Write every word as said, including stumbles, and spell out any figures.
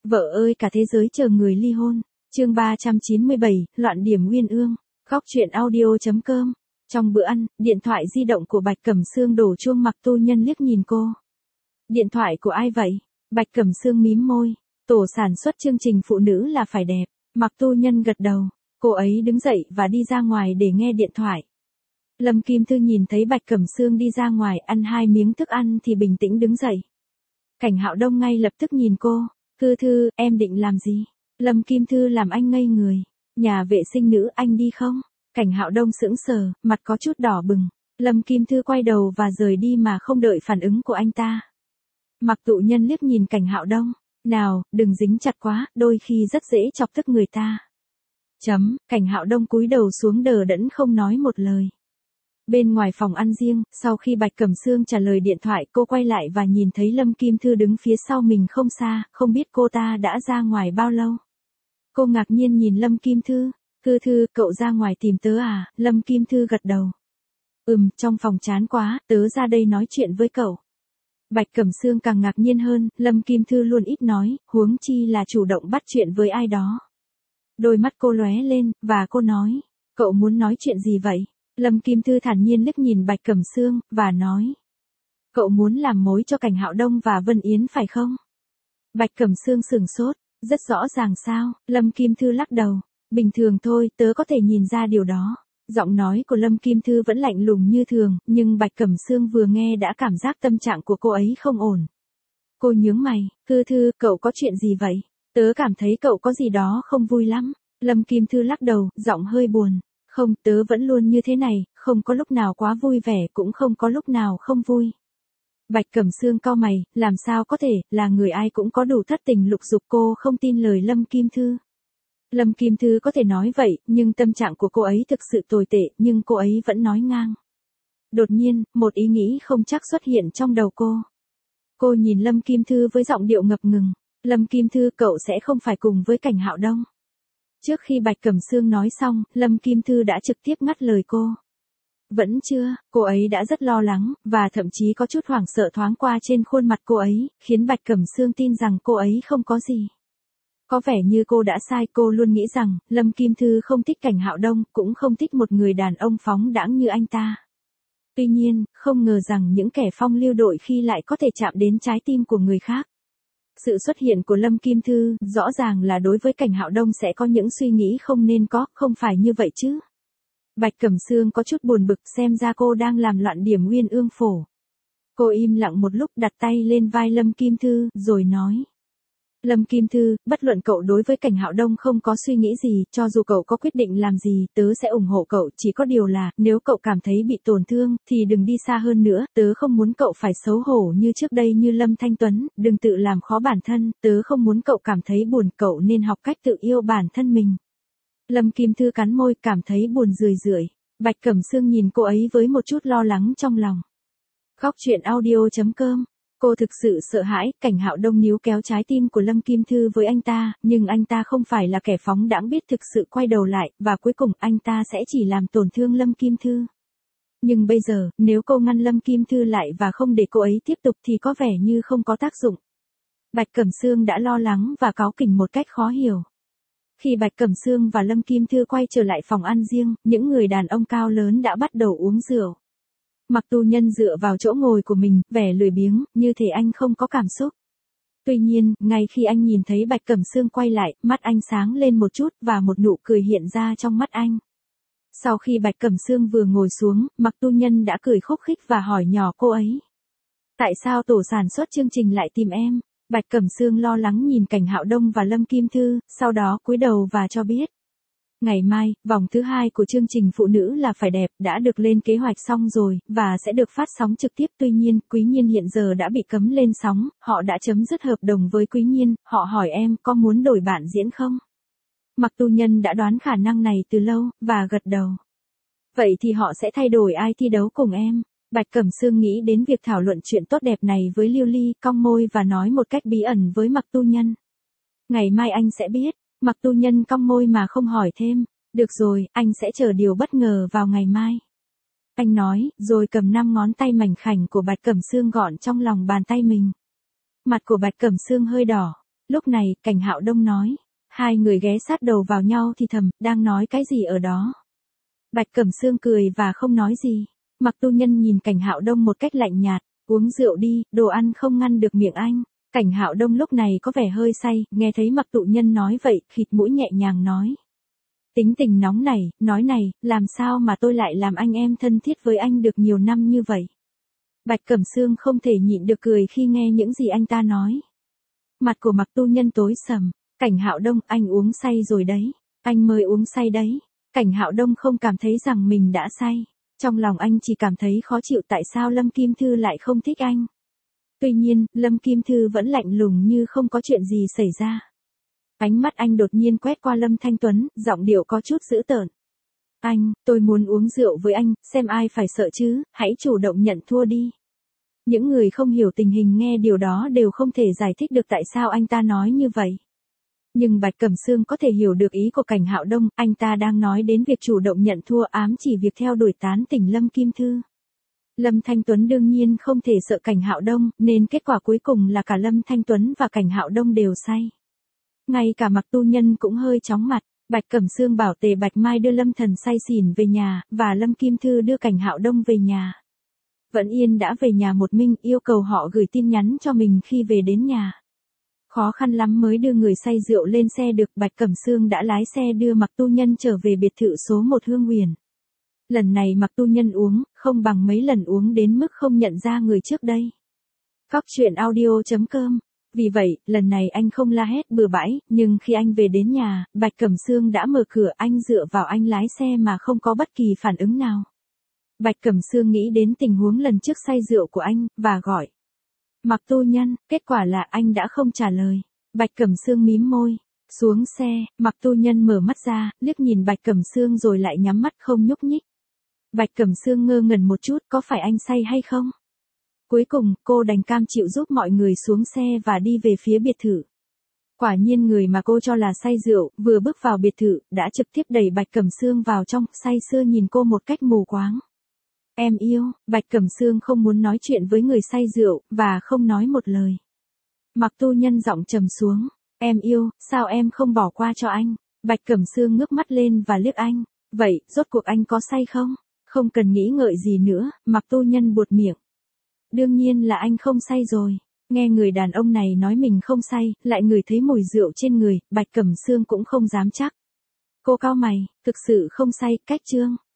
Vợ ơi cả thế giới chờ người ly hôn. Chương ba trăm chín mươi bảy, loạn điểm uyên ương. Góc truyện audio.com. Trong bữa ăn, điện thoại di động của Bạch Cẩm Sương đổ chuông. Mặc Tu Nhân liếc nhìn cô. Điện thoại của ai vậy? Bạch Cẩm Sương mím môi. Tổ sản xuất chương trình phụ nữ là phải đẹp. Mặc Tu Nhân gật đầu. Cô ấy đứng dậy và đi ra ngoài để nghe điện thoại. Lâm Kim Thư nhìn thấy Bạch Cẩm Sương đi ra ngoài ăn hai miếng thức ăn thì bình tĩnh đứng dậy. Cảnh Hạo Đông ngay lập tức nhìn cô. Thư Thư, em định làm gì? Lâm Kim Thư làm anh ngây người. Nhà vệ sinh nữ anh đi không? Cảnh Hạo Đông sững sờ, mặt có chút đỏ bừng. Lâm Kim Thư quay đầu và rời đi mà không đợi phản ứng của anh ta. Mặc Tụ Nhân liếc nhìn Cảnh Hạo Đông. Nào, đừng dính chặt quá, đôi khi rất dễ chọc tức người ta. Chấm, Cảnh Hạo Đông cúi đầu xuống đờ đẫn không nói một lời. Bên ngoài phòng ăn riêng, sau khi Bạch Cẩm Sương trả lời điện thoại, cô quay lại và nhìn thấy Lâm Kim Thư đứng phía sau mình không xa, không biết cô ta đã ra ngoài bao lâu. Cô ngạc nhiên nhìn Lâm Kim Thư. Thư Thư, cậu ra ngoài tìm tớ à? Lâm Kim Thư gật đầu. Ừm, trong phòng chán quá, tớ ra đây nói chuyện với cậu. Bạch Cẩm Sương càng ngạc nhiên hơn, Lâm Kim Thư luôn ít nói, huống chi là chủ động bắt chuyện với ai đó. Đôi mắt cô lóe lên, và cô nói, cậu muốn nói chuyện gì vậy? Lâm Kim Thư thản nhiên liếc nhìn Bạch Cẩm Sương, và nói, cậu muốn làm mối cho Cảnh Hạo Đông và Vân Yến phải không? Bạch Cẩm Sương sửng sốt, rất rõ ràng sao? Lâm Kim Thư lắc đầu, bình thường thôi, tớ có thể nhìn ra điều đó. Giọng nói của Lâm Kim Thư vẫn lạnh lùng như thường, nhưng Bạch Cẩm Sương vừa nghe đã cảm giác tâm trạng của cô ấy không ổn. Cô nhướng mày, Thư Thư, cậu có chuyện gì vậy? Tớ cảm thấy cậu có gì đó không vui lắm. Lâm Kim Thư lắc đầu, giọng hơi buồn. Không, tớ vẫn luôn như thế này, không có lúc nào quá vui vẻ cũng không có lúc nào không vui. Bạch Cẩm Sương cau mày, làm sao có thể, là người ai cũng có đủ thất tình lục dục. Cô không tin lời Lâm Kim Thư. Lâm Kim Thư có thể nói vậy, nhưng tâm trạng của cô ấy thực sự tồi tệ, nhưng cô ấy vẫn nói ngang. Đột nhiên, một ý nghĩ không chắc xuất hiện trong đầu cô. Cô nhìn Lâm Kim Thư với giọng điệu ngập ngừng. Lâm Kim Thư, cậu sẽ không phải cùng với Cảnh Hạo Đông. Trước khi Bạch Cẩm Sương nói xong, Lâm Kim Thư đã trực tiếp ngắt lời cô. Vẫn chưa, cô ấy đã rất lo lắng, và thậm chí có chút hoảng sợ thoáng qua trên khuôn mặt cô ấy, khiến Bạch Cẩm Sương tin rằng cô ấy không có gì. Có vẻ như cô đã sai, cô luôn nghĩ rằng, Lâm Kim Thư không thích Cảnh Hạo Đông, cũng không thích một người đàn ông phóng đãng như anh ta. Tuy nhiên, không ngờ rằng những kẻ phong lưu đôi khi lại có thể chạm đến trái tim của người khác. Sự xuất hiện của Lâm Kim Thư, rõ ràng là đối với Cảnh Hạo Đông sẽ có những suy nghĩ không nên có, không phải như vậy chứ. Bạch Cẩm Sương có chút buồn bực, xem ra cô đang làm loạn điểm uyên ương phổ. Cô im lặng một lúc, đặt tay lên vai Lâm Kim Thư, rồi nói. Lâm Kim Thư, bất luận cậu đối với Cảnh Hạo Đông không có suy nghĩ gì, cho dù cậu có quyết định làm gì, tớ sẽ ủng hộ cậu, chỉ có điều là, nếu cậu cảm thấy bị tổn thương, thì đừng đi xa hơn nữa, tớ không muốn cậu phải xấu hổ như trước đây như Lâm Thanh Tuấn, đừng tự làm khó bản thân, tớ không muốn cậu cảm thấy buồn, cậu nên học cách tự yêu bản thân mình. Lâm Kim Thư cắn môi, cảm thấy buồn rười rượi. Bạch Cẩm Sương nhìn cô ấy với một chút lo lắng trong lòng. Góc truyện audio.com. Cô thực sự sợ hãi, Cảnh Hạo Đông níu kéo trái tim của Lâm Kim Thư với anh ta, nhưng anh ta không phải là kẻ phóng đãng biết thực sự quay đầu lại, và cuối cùng anh ta sẽ chỉ làm tổn thương Lâm Kim Thư. Nhưng bây giờ, nếu cô ngăn Lâm Kim Thư lại và không để cô ấy tiếp tục thì có vẻ như không có tác dụng. Bạch Cẩm Sương đã lo lắng và cáu kỉnh một cách khó hiểu. Khi Bạch Cẩm Sương và Lâm Kim Thư quay trở lại phòng ăn riêng, những người đàn ông cao lớn đã bắt đầu uống rượu. Mặc Tu Nhân dựa vào chỗ ngồi của mình, vẻ lười biếng, như thể anh không có cảm xúc. Tuy nhiên, ngay khi anh nhìn thấy Bạch Cẩm Sương quay lại, mắt anh sáng lên một chút, và một nụ cười hiện ra trong mắt anh. Sau khi Bạch Cẩm Sương vừa ngồi xuống, Mặc Tu Nhân đã cười khúc khích và hỏi nhỏ cô ấy. Tại sao tổ sản xuất chương trình lại tìm em? Bạch Cẩm Sương lo lắng nhìn Cảnh Hạo Đông và Lâm Kim Thư, sau đó cúi đầu và cho biết. Ngày mai, vòng thứ hai của chương trình Phụ nữ là phải đẹp, đã được lên kế hoạch xong rồi, và sẽ được phát sóng trực tiếp. Tuy nhiên, Quý Nhiên hiện giờ đã bị cấm lên sóng, họ đã chấm dứt hợp đồng với Quý Nhiên, họ hỏi em có muốn đổi bạn diễn không? Mặc Tu Nhân đã đoán khả năng này từ lâu, và gật đầu. Vậy thì họ sẽ thay đổi ai thi đấu cùng em? Bạch Cẩm Sương nghĩ đến việc thảo luận chuyện tốt đẹp này với Lưu Ly, cong môi và nói một cách bí ẩn với Mặc Tu Nhân. Ngày mai anh sẽ biết. Mặc Tu Nhân cong môi mà không hỏi thêm. Được rồi, anh sẽ chờ điều bất ngờ vào ngày mai. Anh nói, rồi cầm năm ngón tay mảnh khảnh của Bạch Cẩm Sương gọn trong lòng bàn tay mình. Mặt của Bạch Cẩm Sương hơi đỏ. Lúc này, Cảnh Hạo Đông nói. Hai người ghé sát đầu vào nhau thì thầm, đang nói cái gì ở đó. Bạch Cẩm Sương cười và không nói gì. Mặc Tu Nhân nhìn Cảnh Hạo Đông một cách lạnh nhạt, uống rượu đi, đồ ăn không ngăn được miệng anh. Cảnh Hạo Đông lúc này có vẻ hơi say, nghe thấy Mặc Tu Nhân nói vậy, khịt mũi nhẹ nhàng nói. Tính tình nóng này, nói này, làm sao mà tôi lại làm anh em thân thiết với anh được nhiều năm như vậy. Bạch Cẩm Sương không thể nhịn được cười khi nghe những gì anh ta nói. Mặt của Mặc Tu Nhân tối sầm. Cảnh Hạo Đông, anh uống say rồi đấy. Anh mới uống say đấy. Cảnh Hạo Đông không cảm thấy rằng mình đã say. Trong lòng anh chỉ cảm thấy khó chịu tại sao Lâm Kim Thư lại không thích anh. Tuy nhiên, Lâm Kim Thư vẫn lạnh lùng như không có chuyện gì xảy ra. Ánh mắt anh đột nhiên quét qua Lâm Thanh Tuấn, giọng điệu có chút dữ tợn. Anh, tôi muốn uống rượu với anh, xem ai phải sợ chứ, hãy chủ động nhận thua đi. Những người không hiểu tình hình nghe điều đó đều không thể giải thích được tại sao anh ta nói như vậy. Nhưng Bạch Cẩm Sương có thể hiểu được ý của Cảnh Hạo Đông, anh ta đang nói đến việc chủ động nhận thua ám chỉ việc theo đuổi tán tỉnh Lâm Kim Thư. Lâm Thanh Tuấn đương nhiên không thể sợ Cảnh Hạo Đông, nên kết quả cuối cùng là cả Lâm Thanh Tuấn và Cảnh Hạo Đông đều say. Ngay cả Mặc Tu Nhân cũng hơi chóng mặt, Bạch Cẩm Sương bảo Tề Bạch Mai đưa Lâm Thần say xỉn về nhà, và Lâm Kim Thư đưa Cảnh Hạo Đông về nhà. Vẫn Yên đã về nhà một mình, yêu cầu họ gửi tin nhắn cho mình khi về đến nhà. Khó khăn lắm mới đưa người say rượu lên xe được, Bạch Cẩm Sương đã lái xe đưa Mặc Tu Nhân trở về biệt thự số một Hương Huyền. Lần này Mặc Tu Nhân uống, không bằng mấy lần uống đến mức không nhận ra người trước đây. Cóc truyện audio chấm com. Vì vậy, lần này anh không la hét bừa bãi, nhưng khi anh về đến nhà, Bạch Cẩm Sương đã mở cửa, anh dựa vào anh lái xe mà không có bất kỳ phản ứng nào. Bạch Cẩm Sương nghĩ đến tình huống lần trước say rượu của anh, và gọi. Mặc Tu Nhân, kết quả là anh đã không trả lời. Bạch Cẩm Sương mím môi. Xuống xe, Mặc Tu Nhân mở mắt ra, liếc nhìn Bạch Cẩm Sương rồi lại nhắm mắt không nhúc nhích. Bạch Cẩm Sương ngơ ngẩn một chút, có phải anh say hay không? Cuối cùng, cô đành cam chịu giúp mọi người xuống xe và đi về phía biệt thự. Quả nhiên người mà cô cho là say rượu, vừa bước vào biệt thự, đã trực tiếp đẩy Bạch Cẩm Sương vào trong, say sưa nhìn cô một cách mù quáng. Em yêu, Bạch Cẩm Sương không muốn nói chuyện với người say rượu, và không nói một lời. Mặc Tu Nhân giọng trầm xuống. Em yêu, sao em không bỏ qua cho anh? Bạch Cẩm Sương ngước mắt lên và liếc anh. Vậy, rốt cuộc anh có say không? Không cần nghĩ ngợi gì nữa, Mặc Tu Nhân buột miệng. Đương nhiên là anh không say rồi. Nghe người đàn ông này nói mình không say, lại ngửi thấy mùi rượu trên người, Bạch Cẩm Sương cũng không dám chắc. Cô cau mày, thực sự không say, cách chương.